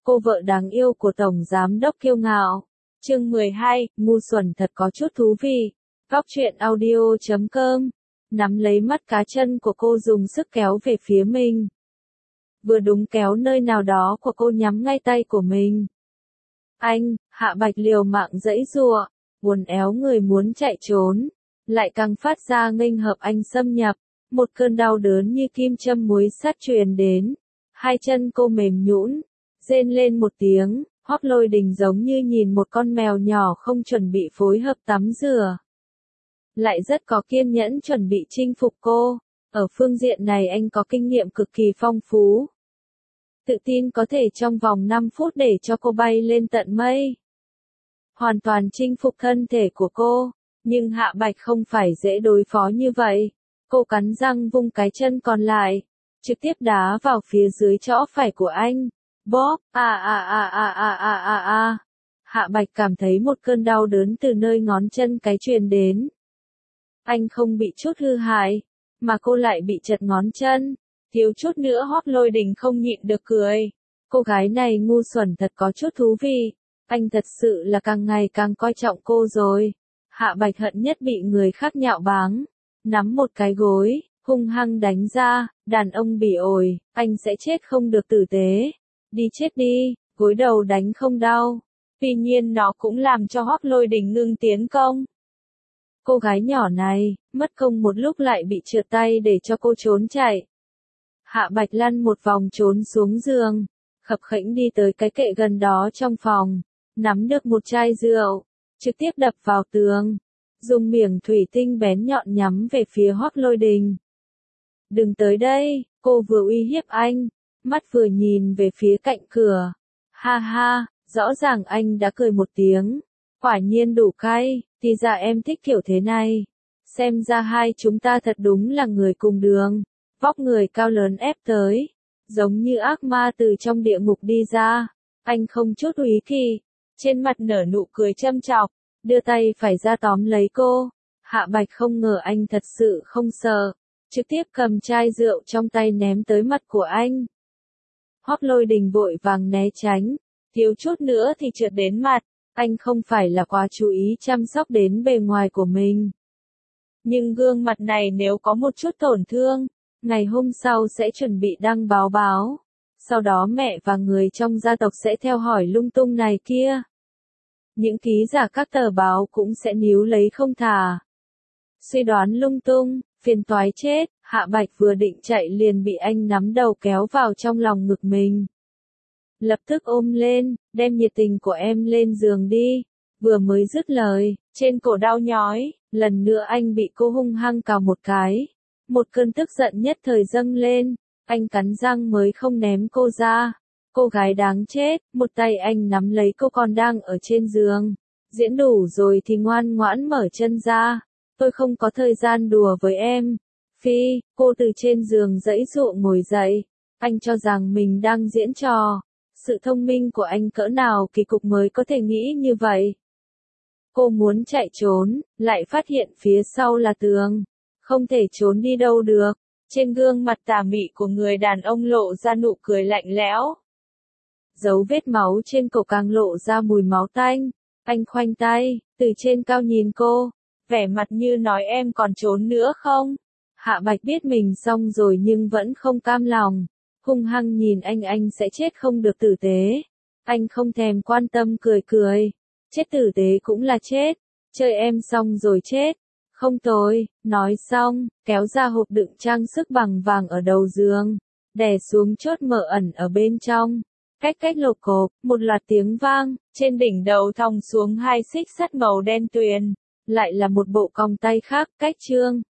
cô vợ đáng yêu của Tổng Giám đốc kiêu ngạo. Chương 12, ngu xuẩn thật có chút thú vị. Góc truyện audio.com. Nắm lấy mắt cá chân của cô dùng sức kéo về phía mình. Vừa đúng kéo nơi nào đó của cô nhắm ngay tay của mình. Anh, Hạ Bạch liều mạng giãy giụa, uốn éo người muốn chạy trốn, lại càng phát ra nghênh hợp anh xâm nhập. Một cơn đau đớn như kim châm muối sắt truyền đến. Hai chân cô mềm nhũn, rên lên một tiếng. Hoắc Lôi Đình giống như nhìn một con mèo nhỏ không chuẩn bị phối hợp tắm rửa. Lại rất có kiên nhẫn chuẩn bị chinh phục cô. Ở phương diện này anh có kinh nghiệm cực kỳ phong phú. Tự tin có thể trong vòng 5 phút để cho cô bay lên tận mây. Hoàn toàn chinh phục thân thể của cô. Nhưng Hạ Bạch không phải dễ đối phó như vậy. Cô cắn răng vung cái chân còn lại. Trực tiếp đá vào phía dưới trõ phải của anh. Bóp, Hạ Bạch cảm thấy một cơn đau đớn từ nơi ngón chân cái truyền đến. Anh không bị chút hư hại, mà cô lại bị chật ngón chân. Thiếu chút nữa Hoắc Lôi Đình không nhịn được cười. Cô gái này ngu xuẩn thật có chút thú vị. Anh thật sự là càng ngày càng coi trọng cô rồi. Hạ Bạch hận nhất bị người khác nhạo báng. Nắm một cái gối, hung hăng đánh ra, đàn ông bỉ ổi, anh sẽ chết không được tử tế. Đi chết đi, gối đầu đánh không đau. Tuy nhiên nó cũng làm cho Hoắc Lôi Đình ngưng tiến công. Cô gái nhỏ này, mất công một lúc lại bị trượt tay để cho cô trốn chạy. Hạ Bạch lăn một vòng trốn xuống giường, khập khẽnh đi tới cái kệ gần đó trong phòng, nắm được một chai rượu, trực tiếp đập vào tường, dùng miệng thủy tinh bén nhọn nhắm về phía Hoắc Lôi Đình. Đừng tới đây, cô vừa uy hiếp anh, mắt vừa nhìn về phía cạnh cửa. Ha ha, rõ ràng anh đã cười một tiếng. Quả nhiên đủ cay, thì ra em thích kiểu thế này. Xem ra hai chúng ta thật đúng là người cùng đường. Vóc người cao lớn ép tới, giống như ác ma từ trong địa ngục đi ra. Anh không chút úy kỵ, trên mặt nở nụ cười châm chọc, đưa tay phải ra tóm lấy cô. Hạ Bạch không ngờ anh thật sự không sợ, trực tiếp cầm chai rượu trong tay ném tới mặt của anh. Hoắc Lôi Đình vội vàng né tránh, thiếu chút nữa thì trượt đến mặt. Anh không phải là quá chú ý chăm sóc đến bề ngoài của mình. Nhưng gương mặt này nếu có một chút tổn thương, ngày hôm sau sẽ chuẩn bị đăng báo. Sau đó mẹ và người trong gia tộc sẽ theo hỏi lung tung này kia. Những ký giả các tờ báo cũng sẽ níu lấy không thả. Suy đoán lung tung, phiền toái chết. Hạ Bạch vừa định chạy liền bị anh nắm đầu kéo vào trong lòng ngực mình. Lập tức ôm lên, đem nhiệt tình của em lên giường đi. Vừa mới dứt lời, trên cổ đau nhói, lần nữa anh bị cô hung hăng cào một cái. Một cơn tức giận nhất thời dâng lên, anh cắn răng mới không ném cô ra. Cô gái đáng chết, một tay anh nắm lấy cô còn đang ở trên giường. Diễn đủ rồi thì ngoan ngoãn mở chân ra. Tôi không có thời gian đùa với em. Phi, cô từ trên giường giãy giụa ngồi dậy. Anh cho rằng mình đang diễn trò. Sự thông minh của anh cỡ nào kỳ cục mới có thể nghĩ như vậy. Cô muốn chạy trốn, lại phát hiện phía sau là tường. Không thể trốn đi đâu được. Trên gương mặt tà mị của người đàn ông lộ ra nụ cười lạnh lẽo. Dấu vết máu trên cổ càng lộ ra mùi máu tanh. Anh khoanh tay, từ trên cao nhìn cô. Vẻ mặt như nói em còn trốn nữa không? Hạ Bạch biết mình xong rồi nhưng vẫn không cam lòng. Hung hăng nhìn anh sẽ chết không được tử tế. Anh không thèm quan tâm cười. Chết tử tế cũng là chết. Chơi em xong rồi chết. Không tối, nói xong, kéo ra hộp đựng trang sức bằng vàng ở đầu giường. Đè xuống chốt mở ẩn ở bên trong. Cách lột cộp, một loạt tiếng vang, trên đỉnh đầu thòng xuống hai xích sắt màu đen tuyền. Lại là một bộ còng tay khác, cách trương.